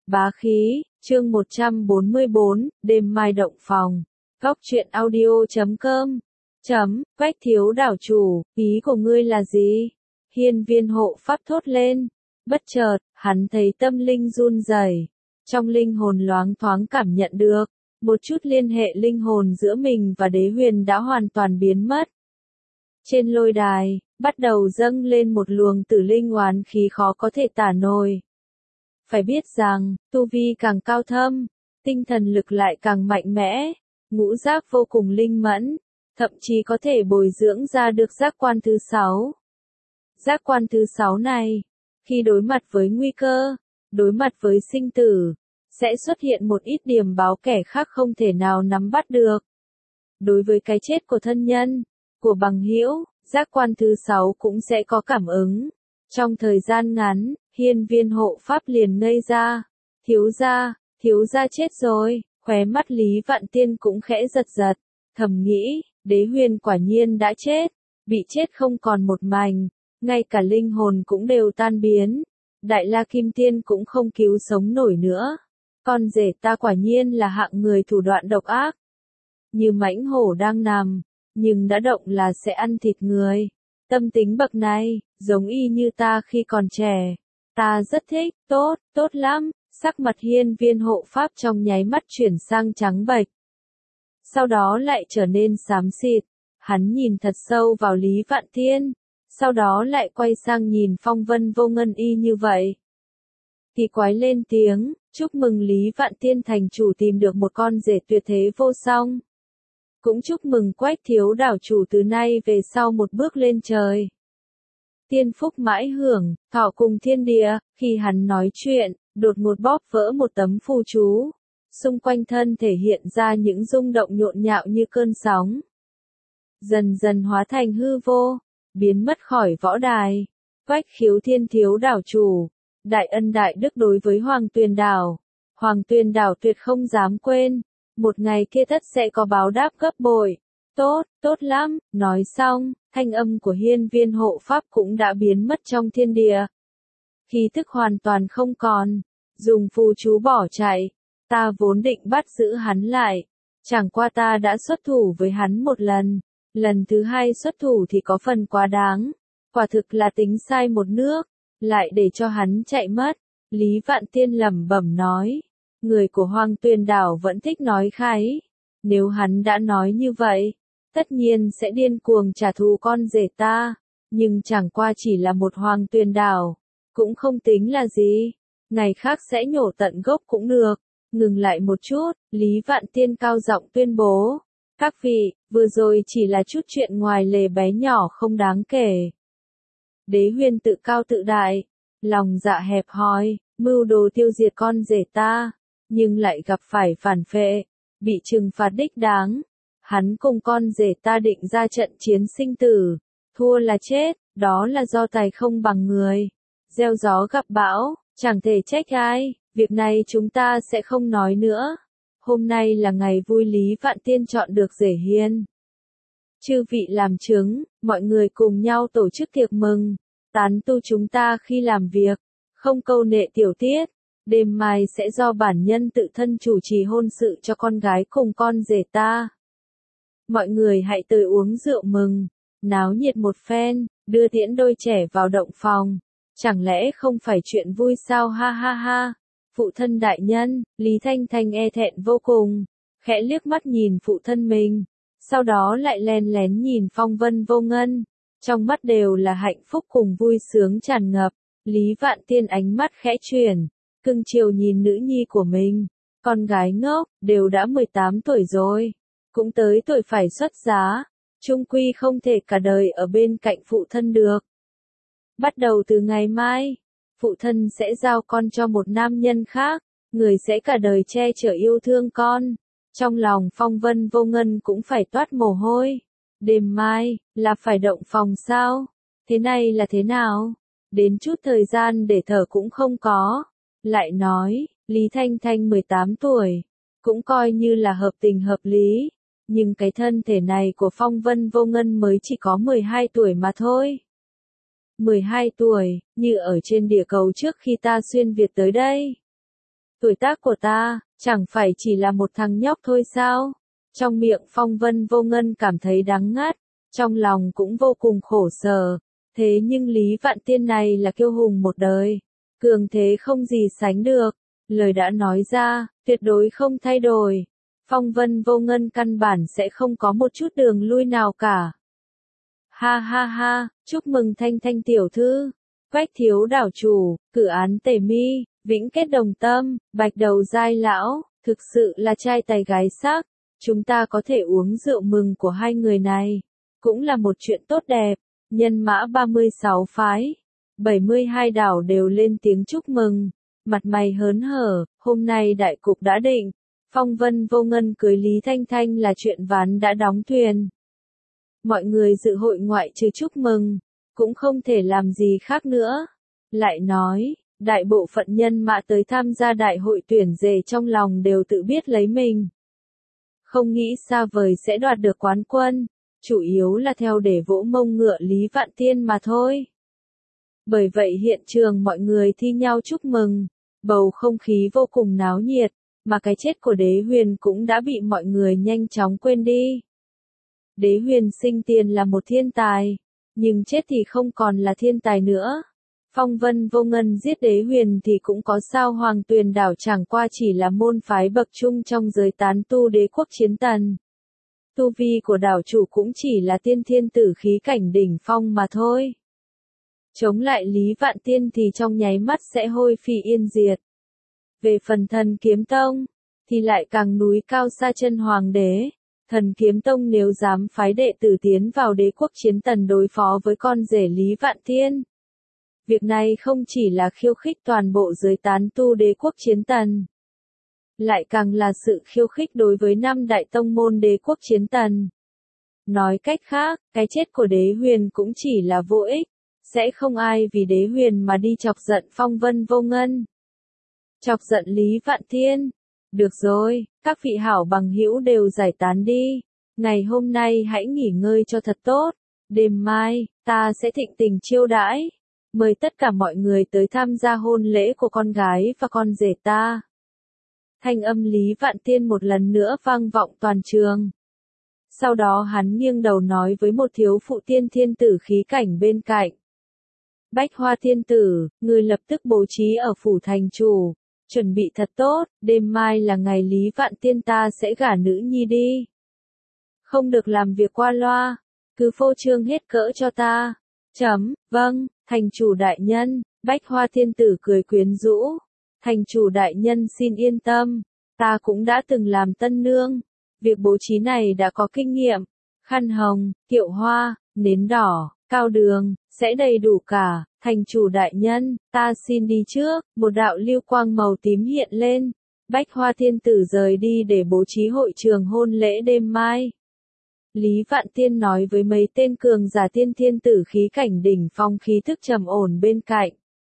Bá khí, chương 144, đêm mai động phòng. Góc truyện audio.com. Quách thiếu đảo chủ, ý của ngươi là gì? Hiên viên hộ pháp thốt lên. Bất chợt, hắn thấy tâm linh run rẩy, trong linh hồn loáng thoáng cảm nhận được, một chút liên hệ linh hồn giữa mình và đế huyền đã hoàn toàn biến mất. Trên lôi đài, bắt đầu dâng lên một luồng tử linh oán khí khó có thể tả nổi. Phải biết rằng, tu vi càng cao thâm, tinh thần lực lại càng mạnh mẽ, ngũ giác vô cùng linh mẫn, thậm chí có thể bồi dưỡng ra được giác quan thứ 6. Giác quan thứ 6 này, khi đối mặt với nguy cơ, đối mặt với sinh tử, sẽ xuất hiện một ít điểm báo kẻ khác không thể nào nắm bắt được. Đối với cái chết của thân nhân, của bằng hữu, giác quan thứ 6 cũng sẽ có cảm ứng. Trong thời gian ngắn, hiên viên hộ pháp liền ngây ra. Thiếu gia chết rồi, khóe mắt Lý Vạn Tiên cũng khẽ giật giật, thầm nghĩ, đế huyền quả nhiên đã chết, bị chết không còn một mảnh, ngay cả linh hồn cũng đều tan biến. Đại La Kim Tiên cũng không cứu sống nổi nữa. Con rể ta quả nhiên là hạng người thủ đoạn độc ác. Như mãnh hổ đang nằm, nhưng đã động là sẽ ăn thịt người. Tâm tính bậc này, giống y như ta khi còn trẻ. Ta rất thích, tốt lắm. Sắc mặt hiên viên hộ pháp trong nháy mắt chuyển sang trắng bệch. Sau đó lại trở nên xám xịt. Hắn nhìn thật sâu vào Lý Vạn Tiên. Sau đó lại quay sang nhìn Phong Vân Vô Ngân y như vậy. Thì quái lên tiếng, chúc mừng Lý Vạn Tiên thành chủ tìm được một con rể tuyệt thế vô song. Cũng chúc mừng Quách thiếu đảo chủ từ nay về sau một bước lên trời. Tiên phúc mãi hưởng, thọ cùng thiên địa. Khi hắn nói chuyện, đột ngột bóp vỡ một tấm phù chú. Xung quanh thân thể hiện ra những rung động nhộn nhạo như cơn sóng. Dần dần hóa thành hư vô, biến mất khỏi võ đài. Quách khiếu thiên thiếu đảo chủ, đại ân đại đức đối với Hoàng Tuyền Đảo. Hoàng Tuyền Đảo tuyệt không dám quên. Một ngày kia tất sẽ có báo đáp gấp bội. Tốt lắm. Nói xong, thanh âm của hiên viên hộ pháp cũng đã biến mất trong thiên địa. Khí thức hoàn toàn không còn. Dùng phù chú bỏ chạy. Ta vốn định bắt giữ hắn lại. Chẳng qua ta đã xuất thủ với hắn một lần. Lần thứ hai xuất thủ thì có phần quá đáng. Quả thực là tính sai một nước. Lại để cho hắn chạy mất. Lý Vạn Tiên lẩm bẩm nói. Người của Hoàng Tuyền Đảo vẫn thích nói khái. Nếu hắn đã nói như vậy, tất nhiên sẽ điên cuồng trả thù con rể ta. Nhưng chẳng qua chỉ là một Hoàng Tuyền Đảo, cũng không tính là gì. Ngày khác sẽ nhổ tận gốc cũng được. Ngừng lại một chút, Lý Vạn Tiên cao giọng tuyên bố. Các vị, vừa rồi chỉ là chút chuyện ngoài lề bé nhỏ không đáng kể. Đế huyền tự cao tự đại, lòng dạ hẹp hòi, mưu đồ tiêu diệt con rể ta. Nhưng lại gặp phải phản phệ, bị trừng phạt đích đáng. Hắn cùng con rể ta định ra trận chiến sinh tử, thua là chết, đó là do tài không bằng người. Gieo gió gặp bão, chẳng thể trách ai, việc này chúng ta sẽ không nói nữa. Hôm nay là ngày vui Lý Vạn Tiên chọn được rể hiên. Chư vị làm chứng, mọi người cùng nhau tổ chức tiệc mừng, tán tu chúng ta khi làm việc, không câu nệ tiểu tiết. Đêm mai sẽ do bản nhân tự thân chủ trì hôn sự cho con gái cùng con rể ta. Mọi người hãy tới uống rượu mừng, náo nhiệt một phen, đưa tiễn đôi trẻ vào động phòng. Chẳng lẽ không phải chuyện vui sao ha ha ha. Phụ thân đại nhân, Lý Thanh Thanh e thẹn vô cùng, khẽ liếc mắt nhìn phụ thân mình, sau đó lại len lén nhìn Phong Vân Vô Ngân. Trong mắt đều là hạnh phúc cùng vui sướng tràn ngập. Lý Vạn Tiên ánh mắt khẽ chuyển. Cưng chiều nhìn nữ nhi của mình, con gái ngốc, đều đã 18 tuổi rồi, cũng tới tuổi phải xuất giá, chung quy không thể cả đời ở bên cạnh phụ thân được. Bắt đầu từ ngày mai, phụ thân sẽ giao con cho một nam nhân khác, người sẽ cả đời che chở yêu thương con. Trong lòng Phong Vân Vô Ngân cũng phải toát mồ hôi. Đêm mai, là phải động phòng sao? Thế này là thế nào? Đến chút thời gian để thở cũng không có. Lại nói, Lý Thanh Thanh 18 tuổi, cũng coi như là hợp tình hợp lý, nhưng cái thân thể này của Phong Vân Vô Ngân mới chỉ có 12 tuổi mà thôi. 12 tuổi, như ở trên địa cầu trước khi ta xuyên Việt tới đây. Tuổi tác của ta, chẳng phải chỉ là một thằng nhóc thôi sao? Trong miệng Phong Vân Vô Ngân cảm thấy đắng ngắt, trong lòng cũng vô cùng khổ sở. Thế nhưng Lý Vạn Tiên này là kiêu hùng một đời, cường thế không gì sánh được. Lời đã nói ra, tuyệt đối không thay đổi. Phong Vân Vô Ngân căn bản sẽ không có một chút đường lui nào cả. Ha ha ha, chúc mừng Thanh Thanh tiểu thư, Quách thiếu đảo chủ, cử án tề mi, vĩnh kết đồng tâm, bạch đầu giai lão, thực sự là trai tài gái sắc. Chúng ta có thể uống rượu mừng của hai người này, cũng là một chuyện tốt đẹp. Nhân mã 36 phái, 72 đảo đều lên tiếng chúc mừng, mặt mày hớn hở, hôm nay đại cục đã định. Phong Vân Vô Ngân cưới Lý Thanh Thanh là chuyện ván đã đóng thuyền. Mọi người dự hội ngoại trừ chúc mừng, cũng không thể làm gì khác nữa. Lại nói, đại bộ phận nhân mã tới tham gia đại hội tuyển rể trong lòng đều tự biết lấy mình. Không nghĩ xa vời sẽ đoạt được quán quân, chủ yếu là theo để vỗ mông ngựa Lý Vạn Tiên mà thôi. Bởi vậy hiện trường mọi người thi nhau chúc mừng, bầu không khí vô cùng náo nhiệt, mà cái chết của Đế Huyền cũng đã bị mọi người nhanh chóng quên đi. Đế Huyền sinh tiền là một thiên tài, nhưng chết thì không còn là thiên tài nữa. Phong Vân Vô Ngân giết Đế Huyền thì cũng có sao, Hoàng Tuyền đảo chẳng qua chỉ là môn phái bậc trung trong giới tán tu đế quốc Chiến Tần. Tu vi của đảo chủ cũng chỉ là tiên thiên tử khí cảnh đỉnh phong mà thôi. Chống lại Lý Vạn Tiên thì trong nháy mắt sẽ hôi phi yên diệt. Về phần Thần Kiếm Tông, thì lại càng núi cao xa chân hoàng đế. Thần Kiếm Tông nếu dám phái đệ tử tiến vào đế quốc Chiến Tần đối phó với con rể Lý Vạn Tiên. Việc này không chỉ là khiêu khích toàn bộ giới tán tu đế quốc Chiến Tần, lại càng là sự khiêu khích đối với năm đại tông môn đế quốc Chiến Tần. Nói cách khác, cái chết của Đế Huyền cũng chỉ là vô ích, sẽ không ai vì Đế Huyền mà đi chọc giận Phong Vân Vô Ngân. Chọc giận Lý Vạn Tiên. Được rồi, các vị hảo bằng hữu đều giải tán đi. Ngày hôm nay hãy nghỉ ngơi cho thật tốt. Đêm mai, ta sẽ thịnh tình chiêu đãi. Mời tất cả mọi người tới tham gia hôn lễ của con gái và con rể ta. Thanh âm Lý Vạn Tiên một lần nữa vang vọng toàn trường. Sau đó hắn nghiêng đầu nói với một thiếu phụ tiên thiên tử khí cảnh bên cạnh. Bách Hoa Thiên Tử, người lập tức bố trí ở phủ thành chủ. Chuẩn bị thật tốt, đêm mai là ngày Lý Vạn Tiên ta sẽ gả nữ nhi đi. Không được làm việc qua loa, cứ phô trương hết cỡ cho ta. Vâng, thành chủ đại nhân, Bách Hoa Thiên Tử cười quyến rũ. Thành chủ đại nhân xin yên tâm, ta cũng đã từng làm tân nương. Việc bố trí này đã có kinh nghiệm. Khăn hồng, kiệu hoa, nến đỏ, cao đường, sẽ đầy đủ cả. Thành chủ đại nhân, ta xin đi trước. Một đạo lưu quang màu tím hiện lên. Bách Hoa Thiên Tử rời đi để bố trí hội trường hôn lễ đêm mai. Lý Vạn Tiên nói với mấy tên cường giả tiên thiên tử khí cảnh đỉnh phong khí thức trầm ổn bên cạnh.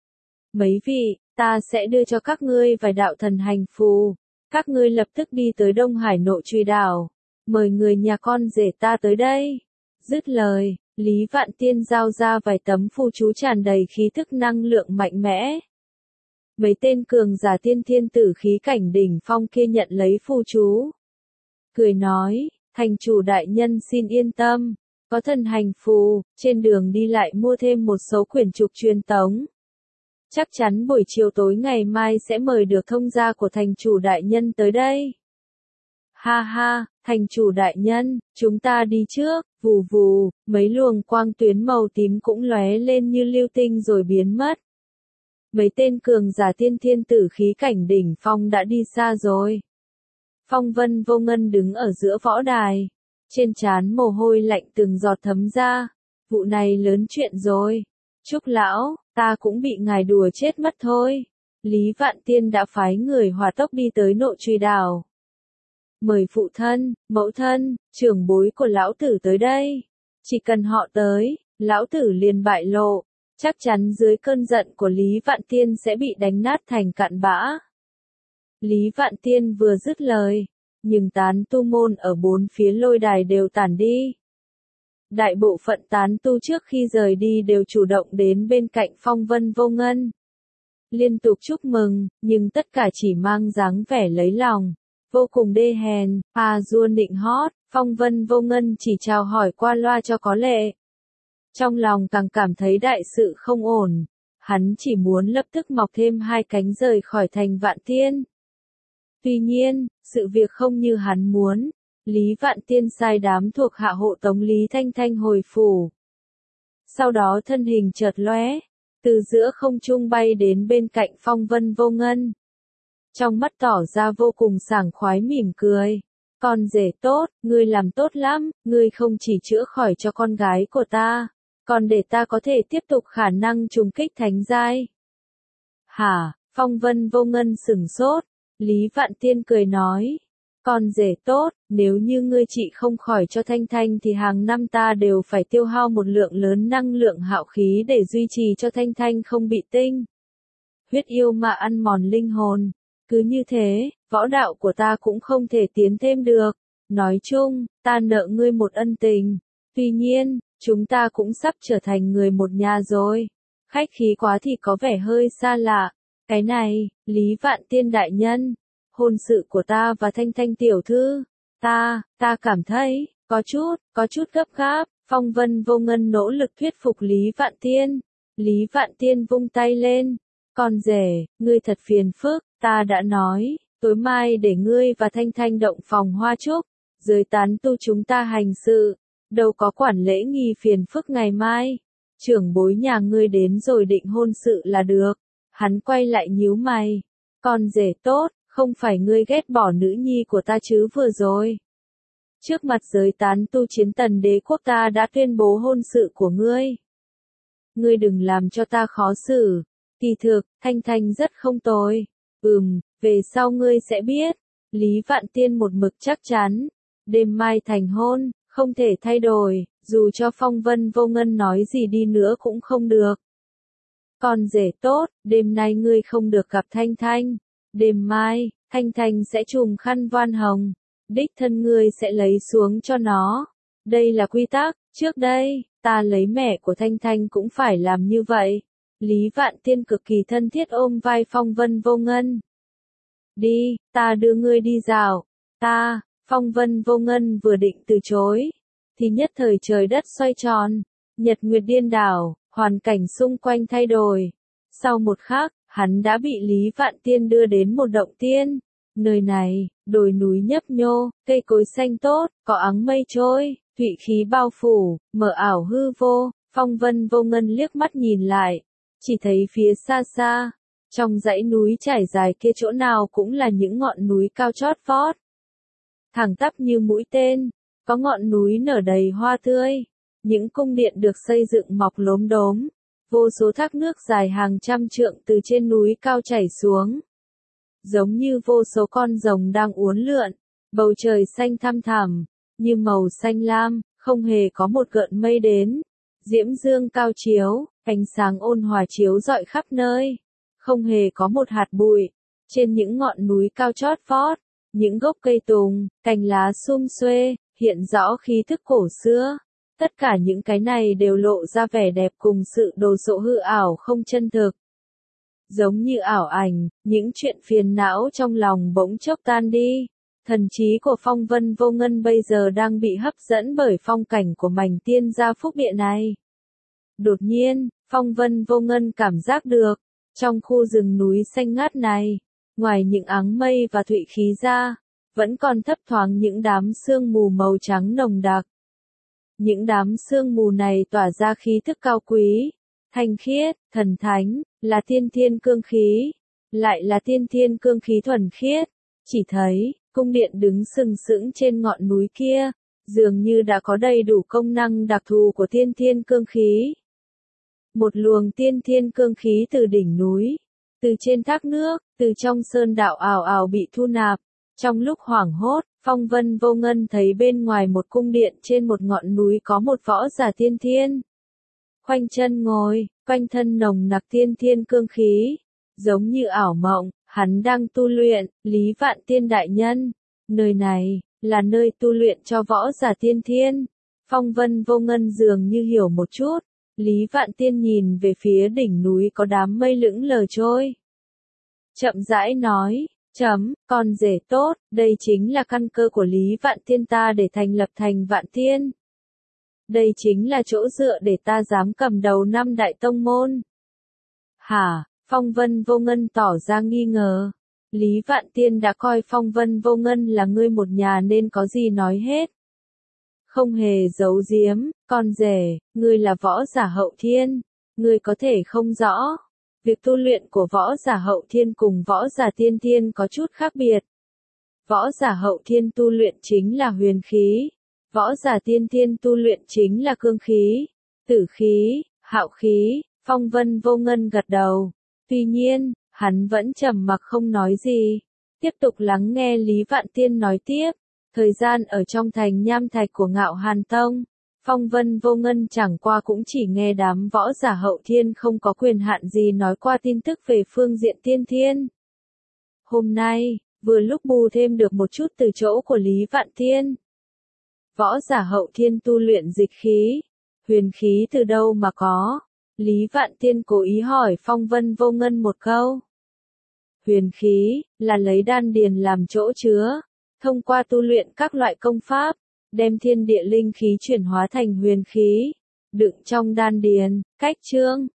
Mấy vị, ta sẽ đưa cho các ngươi vài đạo thần hành phù. Các ngươi lập tức đi tới Đông Hải Nội Truy đảo. Mời người nhà con rể ta tới đây. Dứt lời, Lý Vạn Tiên giao ra vài tấm phù chú tràn đầy khí thức năng lượng mạnh mẽ. Mấy tên cường giả tiên thiên tử khí cảnh đỉnh phong kia nhận lấy phù chú. Cười nói, thành chủ đại nhân xin yên tâm, có thần hành phù, trên đường đi lại mua thêm một số quyển trục truyền tống. Chắc chắn buổi chiều tối ngày mai sẽ mời được thông gia của thành chủ đại nhân tới đây. Ha ha, thành chủ đại nhân, chúng ta đi trước. Vù vù, mấy luồng quang tuyến màu tím cũng lóe lên như lưu tinh rồi biến mất. Mấy tên cường giả tiên thiên tử khí cảnh đỉnh phong đã đi xa rồi. Phong Vân Vô Ngân đứng ở giữa võ đài. Trên trán mồ hôi lạnh từng giọt thấm ra. Vụ này lớn chuyện rồi. Trúc lão, ta cũng bị ngài đùa chết mất thôi. Lý Vạn Tiên đã phái người hỏa tốc đi tới Nội Truy đảo. Mời phụ thân, mẫu thân, trưởng bối của lão tử tới đây. Chỉ cần họ tới, lão tử liền bại lộ. Chắc chắn dưới cơn giận của Lý Vạn Tiên sẽ bị đánh nát thành cặn bã. Lý Vạn Tiên vừa dứt lời, nhưng tán tu môn ở bốn phía lôi đài đều tản đi. Đại bộ phận tán tu trước khi rời đi đều chủ động đến bên cạnh Phong Vân Vô Ngân. liên tục chúc mừng, nhưng tất cả chỉ mang dáng vẻ lấy lòng, vô cùng đê hèn, dua nịnh hót, phong vân vô ngân chỉ chào hỏi qua loa cho có lệ. Trong lòng càng cảm thấy đại sự không ổn, hắn chỉ muốn lập tức mọc thêm 2 cánh rời khỏi thành Vạn Tiên. Tuy nhiên, sự việc không như hắn muốn, Lý Vạn Tiên sai đám thuộc hạ hộ tống Lý Thanh Thanh hồi phủ. Sau đó thân hình chợt lóe, từ giữa không trung bay đến bên cạnh phong vân vô ngân. Trong mắt tỏ ra vô cùng sảng khoái mỉm cười. Con rể tốt, ngươi làm tốt lắm, ngươi không chỉ chữa khỏi cho con gái của ta, còn để ta có thể tiếp tục khả năng trùng kích thánh giai. Hả, phong vân vô ngân sửng sốt, Lý Vạn Tiên cười nói. Con rể tốt, nếu như ngươi trị không khỏi cho Thanh Thanh thì hàng năm ta đều phải tiêu hao một lượng lớn năng lượng hạo khí để duy trì cho Thanh Thanh không bị tinh huyết yêu mà ăn mòn linh hồn. Cứ như thế, võ đạo của ta cũng không thể tiến thêm được. Nói chung, ta nợ ngươi một ân tình. Tuy nhiên, chúng ta cũng sắp trở thành người một nhà rồi. Khách khí quá thì có vẻ hơi xa lạ. Cái này, Lý Vạn Tiên đại nhân, hôn sự của ta và Thanh Thanh tiểu thư, ta cảm thấy, có chút gấp gáp. Phong vân vô ngân nỗ lực thuyết phục Lý Vạn Tiên. Lý Vạn Tiên vung tay lên. Con rể, ngươi thật phiền phức, ta đã nói, tối mai để ngươi và Thanh Thanh động phòng hoa trúc, dưới tán tu chúng ta hành sự, đâu có quản lễ nghi phiền phức ngày mai. Trưởng bối nhà ngươi đến rồi định hôn sự là được. Hắn quay lại nhíu mày. Con rể tốt, không phải ngươi ghét bỏ nữ nhi của ta chứ vừa rồi. Trước mặt giới tán tu chiến tần đế quốc ta đã tuyên bố hôn sự của ngươi. Ngươi đừng làm cho ta khó xử. Kỳ thực, Thanh Thanh rất không tồi. Về sau ngươi sẽ biết. Lý Vạn Tiên một mực chắc chắn. Đêm mai thành hôn, không thể thay đổi, dù cho phong vân vô ngân nói gì đi nữa cũng không được. Con rể tốt, đêm nay ngươi không được gặp Thanh Thanh. Đêm mai, Thanh Thanh sẽ trùm khăn voan hồng. Đích thân ngươi sẽ lấy xuống cho nó. Đây là quy tắc, trước đây, ta lấy mẹ của Thanh Thanh cũng phải làm như vậy. Lý Vạn Tiên cực kỳ thân thiết ôm vai phong vân vô ngân. Đi, ta đưa ngươi đi dạo. Phong vân vô ngân vừa định từ chối. Thì nhất thời trời đất xoay tròn. Nhật nguyệt điên đảo, hoàn cảnh xung quanh thay đổi. Sau một khắc, hắn đã bị Lý Vạn Tiên đưa đến một động tiên. Nơi này, đồi núi nhấp nhô, cây cối xanh tốt, có áng mây trôi, thụy khí bao phủ, mờ ảo hư vô. Phong vân vô ngân liếc mắt nhìn lại. Chỉ thấy phía xa xa, trong dãy núi trải dài kia chỗ nào cũng là những ngọn núi cao chót vót. Thẳng tắp như mũi tên, có ngọn núi nở đầy hoa tươi, những cung điện được xây dựng mọc lốm đốm, vô số thác nước dài hàng trăm trượng từ trên núi cao chảy xuống. Giống như vô số con rồng đang uốn lượn, bầu trời xanh thăm thẳm, như màu xanh lam, không hề có một gợn mây đến. Diễm dương cao chiếu, ánh sáng ôn hòa chiếu rọi khắp nơi, không hề có một hạt bụi. Trên những ngọn núi cao chót vót, những gốc cây tùng, cành lá sum xuê, hiện rõ khí thức cổ xưa. Tất cả những cái này đều lộ ra vẻ đẹp cùng sự đồ sộ hư ảo không chân thực. Giống như ảo ảnh, những chuyện phiền não trong lòng bỗng chốc tan đi. Thần trí của phong vân vô ngân bây giờ đang bị hấp dẫn bởi phong cảnh của mảnh tiên gia phúc địa này. Đột nhiên, phong vân vô ngân cảm giác được, trong khu rừng núi xanh ngát này, ngoài những áng mây và thụy khí ra, vẫn còn thấp thoáng những đám sương mù màu trắng nồng đặc. Những đám sương mù này tỏa ra khí thức cao quý, thanh khiết, thần thánh, là tiên thiên cương khí, lại là tiên thiên cương khí thuần khiết. Chỉ thấy, cung điện đứng sừng sững trên ngọn núi kia, dường như đã có đầy đủ công năng đặc thù của tiên thiên cương khí. Một luồng tiên thiên cương khí từ đỉnh núi, từ trên thác nước, từ trong sơn đạo ảo ảo bị thu nạp. Trong lúc hoảng hốt, phong vân vô ngân thấy bên ngoài một cung điện trên một ngọn núi có một võ giả tiên thiên. Khoanh chân ngồi, quanh thân nồng nặc tiên thiên cương khí, giống như ảo mộng, hắn đang tu luyện. Lý Vạn Tiên đại nhân, nơi này là nơi tu luyện cho võ giả tiên thiên. Phong vân vô ngân dường như hiểu một chút. Lý Vạn Tiên nhìn về phía đỉnh núi có đám mây lững lờ trôi. chậm rãi nói, con rể tốt, đây chính là căn cơ của Lý Vạn Tiên ta để thành lập thành Vạn Tiên. Đây chính là chỗ dựa để ta dám cầm đầu 5 đại tông môn. Hả? Phong Vân Vô Ngân tỏ ra nghi ngờ. Lý Vạn Tiên đã coi Phong Vân Vô Ngân là ngươi một nhà nên có gì nói hết. Không hề giấu giếm, con rể, ngươi là võ giả hậu thiên, ngươi có thể không rõ. Việc tu luyện của võ giả hậu thiên cùng võ giả tiên thiên có chút khác biệt. Võ giả hậu thiên tu luyện chính là huyền khí, võ giả tiên thiên tu luyện chính là cương khí, tử khí, hạo khí. Phong Vân Vô Ngân gật đầu. Tuy nhiên, hắn vẫn trầm mặc không nói gì. Tiếp tục lắng nghe Lý Vạn Tiên nói tiếp. Thời gian ở trong thành nham thạch của Ngạo Hàn Tông, Phong Vân Vô Ngân chẳng qua cũng chỉ nghe đám võ giả hậu thiên không có quyền hạn gì nói qua tin tức về phương diện tiên thiên. Hôm nay, vừa lúc bù thêm được một chút từ chỗ của Lý Vạn Tiên. Võ giả hậu thiên tu luyện dịch khí, huyền khí từ đâu mà có? Lý Vạn Tiên cố ý hỏi Phong Vân Vô Ngân một câu. Huyền khí, là lấy đan điền làm chỗ chứa, thông qua tu luyện các loại công pháp, đem thiên địa linh khí chuyển hóa thành huyền khí, đựng trong đan điền, cách chương.